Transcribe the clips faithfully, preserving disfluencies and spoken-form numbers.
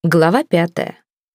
Глава пятая.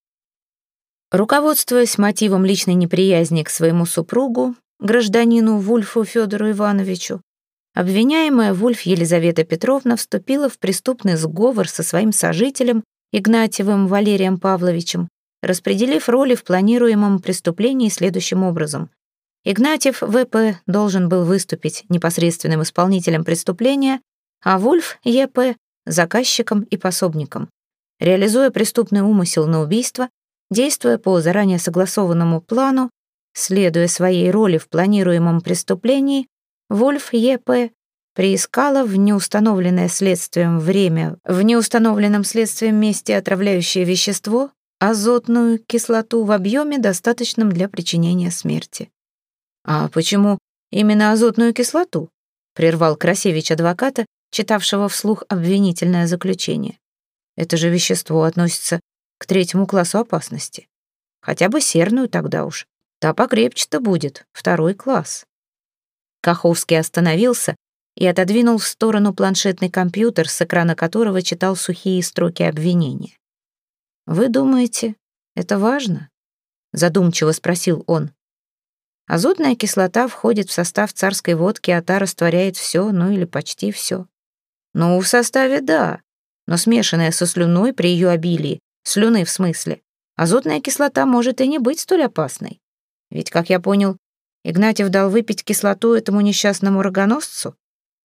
Руководствуясь мотивом личной неприязни к своему супругу, гражданину Вульфу Федору Ивановичу, обвиняемая Вульф Елизавета Петровна вступила в преступный сговор со своим сожителем Игнатьевым Валерием Павловичем, распределив роли в планируемом преступлении следующим образом. Игнатьев В П должен был выступить непосредственным исполнителем преступления, а Вульф Е П — заказчиком и пособником. Реализуя преступный умысел на убийство, действуя по заранее согласованному плану, следуя своей роли в планируемом преступлении, Вульф Е П приискала в неустановленное следствием время, в неустановленном следствием месте отравляющее вещество, азотную кислоту в объеме, достаточном для причинения смерти. «А почему именно азотную кислоту?» — прервал Красевич адвоката, читавшего вслух обвинительное заключение. «Это же вещество относится к третьему классу опасности. Хотя бы серную тогда уж. Та покрепче-то будет, второй класс». Каховский остановился и отодвинул в сторону планшетный компьютер, с экрана которого читал сухие строки обвинения. «Вы думаете, это важно?» — задумчиво спросил он. «Азотная кислота входит в состав царской водки, а та растворяет все, ну или почти все. Ну, в составе да, но смешанная со слюной при ее обилии, слюны в смысле, азотная кислота может и не быть столь опасной. Ведь, как я понял, Игнатьев дал выпить кислоту этому несчастному рогоносцу?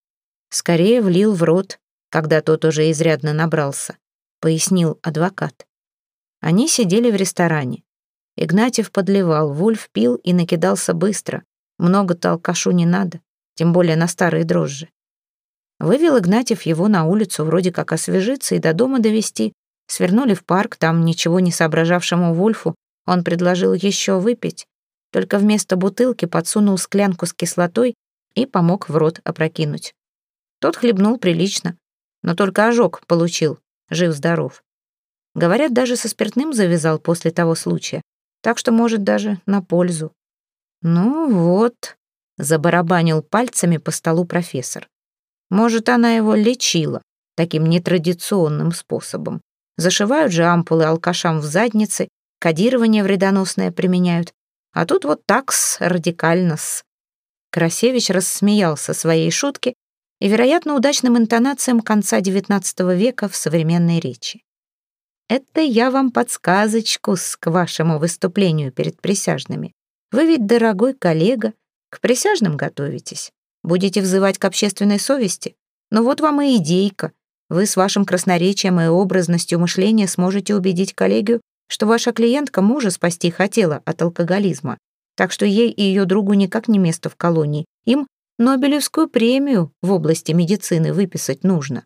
Скорее влил в рот, когда тот уже изрядно набрался», — пояснил адвокат. Они сидели в ресторане. Игнатьев подливал, Вульф пил и накидался быстро. Много-то алкашу не надо, тем более на старые дрожжи. Вывел Игнатьев его на улицу, вроде как освежиться и до дома довести. Свернули в парк, там ничего не соображавшему Вульфу он предложил еще выпить, только вместо бутылки подсунул склянку с кислотой и помог в рот опрокинуть. Тот хлебнул прилично, но только ожог получил, жив-здоров. Говорят, даже со спиртным завязал после того случая, так что, может, даже на пользу. «Ну вот», — забарабанил пальцами по столу профессор. «Может, она его лечила таким нетрадиционным способом. Зашивают же ампулы алкашам в задницы, кодирование вредоносное применяют. А тут вот так-с, радикально-с». Красевич рассмеялся своей шутке и, вероятно, удачным интонациям конца девятнадцатого века в современной речи. «Это я вам подсказочку к вашему выступлению перед присяжными. Вы ведь, дорогой коллега, к присяжным готовитесь. Будете взывать к общественной совести? Ну вот вам и идейка. Вы с вашим красноречием и образностью мышления сможете убедить коллегию, что ваша клиентка мужа спасти хотела от алкоголизма, так что ей и ее другу никак не место в колонии. Им Нобелевскую премию в области медицины выписать нужно».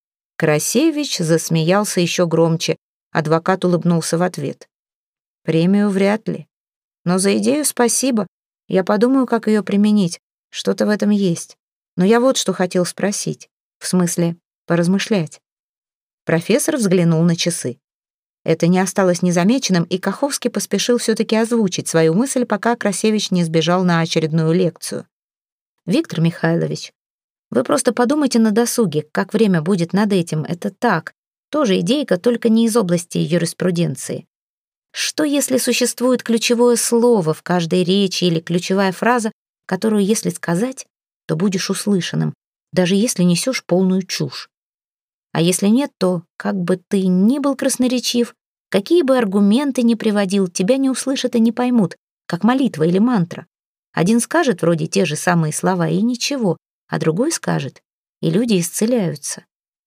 Красевич засмеялся еще громче, адвокат улыбнулся в ответ. «Премию вряд ли. Но за идею спасибо. Я подумаю, как ее применить. Что-то в этом есть. Но я вот что хотел спросить. В смысле, поразмышлять». Профессор взглянул на часы. Это не осталось незамеченным, и Каховский поспешил все-таки озвучить свою мысль, пока Красевич не сбежал на очередную лекцию. «Виктор Михайлович, вы просто подумайте на досуге, как время будет над этим. Это так. Тоже идейка, только не из области юриспруденции. Что, если существует ключевое слово в каждой речи или ключевая фраза, которую, если сказать, то будешь услышанным, даже если несешь полную чушь? А если нет, то, как бы ты ни был красноречив, какие бы аргументы ни приводил, тебя не услышат и не поймут, как молитва или мантра. Один скажет вроде те же самые слова и ничего, а другой скажет, и люди исцеляются».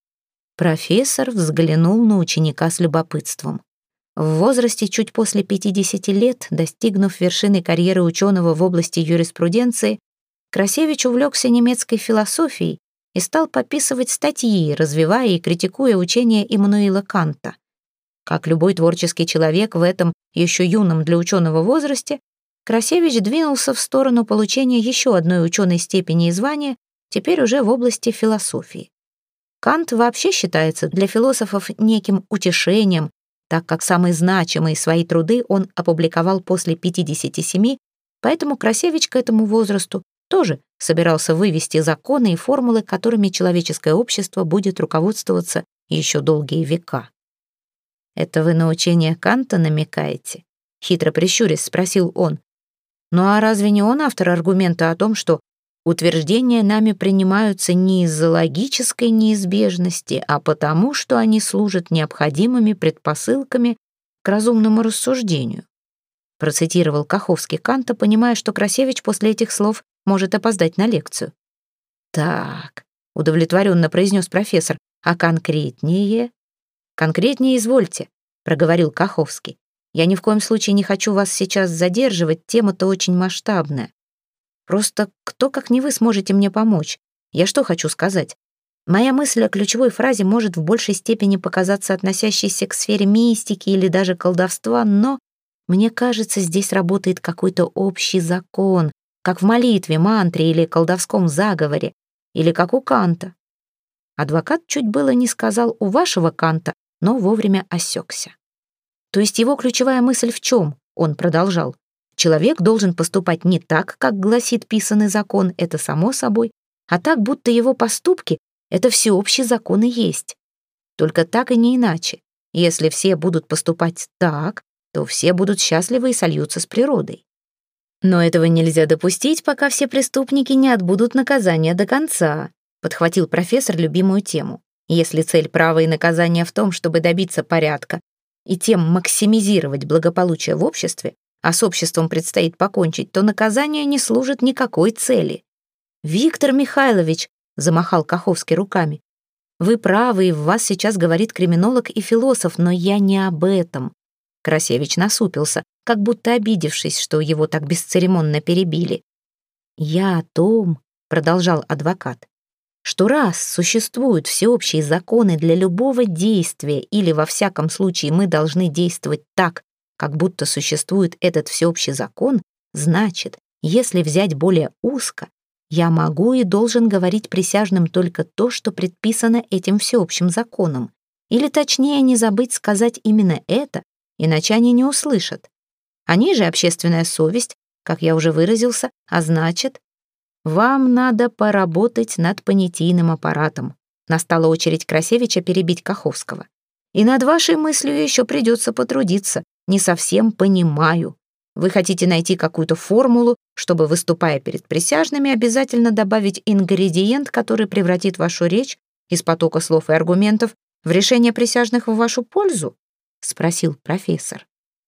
Профессор взглянул на ученика с любопытством. В возрасте чуть после пятидесяти лет, достигнув вершины карьеры ученого в области юриспруденции, Красевич увлекся немецкой философией и стал пописывать статьи, развивая и критикуя учение Иммануила Канта. Как любой творческий человек в этом еще юном для ученого возрасте, Красевич двинулся в сторону получения еще одной ученой степени и звания, теперь уже в области философии. Кант вообще считается для философов неким утешением, так как самые значимые свои труды он опубликовал после пятидесяти семи, поэтому Красевич к этому возрасту тоже собирался вывести законы и формулы, которыми человеческое общество будет руководствоваться еще долгие века. Это вы на учение Канта намекаете? Хитро прищурясь, спросил он. Ну а разве не он автор аргумента о том, что утверждения нами принимаются не из-за логической неизбежности, а потому, что они служат необходимыми предпосылками к разумному рассуждению? Процитировал Каховский Канта, понимая, что Красевич после этих слов может опоздать на лекцию. «Так», — удовлетворенно произнес профессор, «а конкретнее?» «Конкретнее извольте», — проговорил Каховский. «Я ни в коем случае не хочу вас сейчас задерживать, тема-то очень масштабная. Просто кто, как не вы, сможете мне помочь? Я что хочу сказать? Моя мысль о ключевой фразе может в большей степени показаться относящейся к сфере мистики или даже колдовства, но, мне кажется, здесь работает какой-то общий закон, как в молитве, мантре или колдовском заговоре, или как у Канта». Адвокат чуть было не сказал «у вашего Канта», но вовремя осекся. То есть его ключевая мысль в чем? Он продолжал. Человек должен поступать не так, как гласит писанный закон, это само собой, а так, будто его поступки — это всеобщий закон и есть. Только так и не иначе. Если все будут поступать так, то все будут счастливы и сольются с природой. Но этого нельзя допустить, пока все преступники не отбудут наказание до конца, подхватил профессор любимую тему. Если цель права и наказания в том, чтобы добиться порядка и тем максимизировать благополучие в обществе, а с обществом предстоит покончить, то наказание не служит никакой цели. «Виктор Михайлович», — замахал Каховский руками, «вы правы, и в вас сейчас говорит криминолог и философ, но я не об этом». Красевич насупился, как будто обидевшись, что его так бесцеремонно перебили. «Я о том», — продолжал адвокат, «что раз существуют всеобщие законы для любого действия, или во всяком случае мы должны действовать так, как будто существует этот всеобщий закон, значит, если взять более узко, я могу и должен говорить присяжным только то, что предписано этим всеобщим законом. Или точнее, не забыть сказать именно это, иначе они не услышат. Они же общественная совесть, как я уже выразился, а значит, вам надо поработать над понятийным аппаратом. Настала очередь Красевича перебить Каховского. И над вашей мыслью еще придется потрудиться. Не совсем понимаю. Вы хотите найти какую-то формулу, чтобы, выступая перед присяжными, обязательно добавить ингредиент, который превратит вашу речь из потока слов и аргументов в решение присяжных в вашу пользу? Спросил профессор.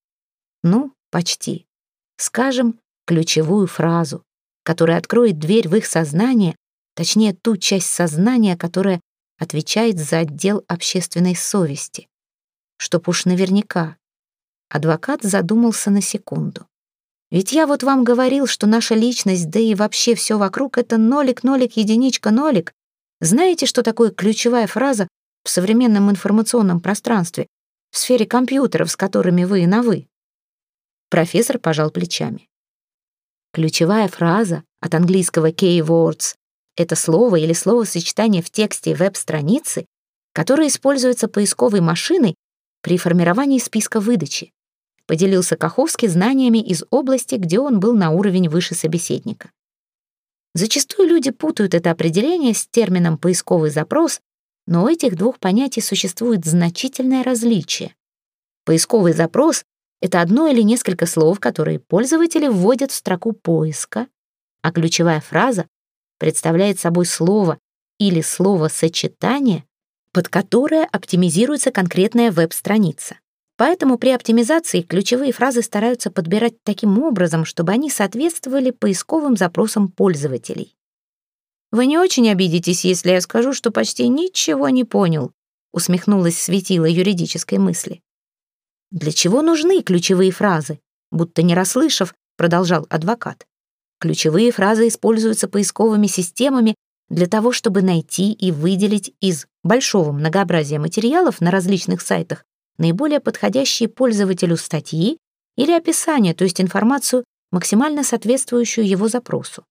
Ну, почти. Скажем, ключевую фразу, которая откроет дверь в их сознание, точнее, ту часть сознания, которая отвечает за отдел общественной совести. Чтоб уж наверняка. Адвокат задумался на секунду. Ведь я вот вам говорил, что наша личность, да и вообще все вокруг — это нолик, нолик, единичка, нолик. Знаете, что такое ключевая фраза в современном информационном пространстве, в сфере компьютеров, с которыми вы на «вы»? Профессор пожал плечами. Ключевая фраза, от английского keywords, это слово или словосочетание в тексте веб-страницы, которое используется поисковой машиной при формировании списка выдачи. Поделился Каховский знаниями из области, где он был на уровень выше собеседника. Зачастую люди путают это определение с термином «поисковый запрос», но у этих двух понятий существует значительное различие. Поисковый запрос — это одно или несколько слов, которые пользователи вводят в строку поиска, а ключевая фраза представляет собой слово или словосочетание, под которое оптимизируется конкретная веб-страница. Поэтому при оптимизации ключевые фразы стараются подбирать таким образом, чтобы они соответствовали поисковым запросам пользователей. «Вы не очень обидитесь, если я скажу, что почти ничего не понял», усмехнулась светило юридической мысли. «Для чего нужны ключевые фразы?» Будто не расслышав, продолжал адвокат. Ключевые фразы используются поисковыми системами для того, чтобы найти и выделить из большого многообразия материалов на различных сайтах наиболее подходящие пользователю статьи или описания, то есть информацию, максимально соответствующую его запросу.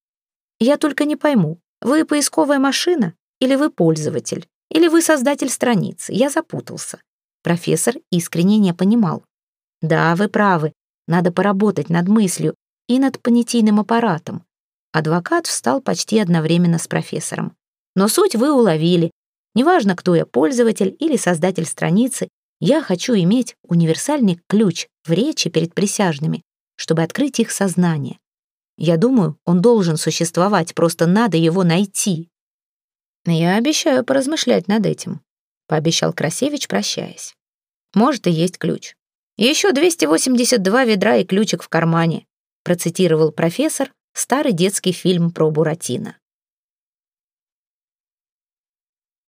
Я только не пойму, вы поисковая машина или вы пользователь, или вы создатель страницы? Я запутался. Профессор искренне не понимал. Да, вы правы, надо поработать над мыслью и над понятийным аппаратом. Адвокат встал почти одновременно с профессором. Но суть вы уловили. Неважно, кто я, пользователь или создатель страницы, Я хочу иметь универсальный ключ в речи перед присяжными, чтобы открыть их сознание. Я думаю, он должен существовать, просто надо его найти». «Я обещаю поразмышлять над этим», — пообещал Красевич, прощаясь. «Может, и есть ключ. Еще двести восемьдесят два ведра и ключик в кармане», — процитировал профессор старый детский фильм про Буратино.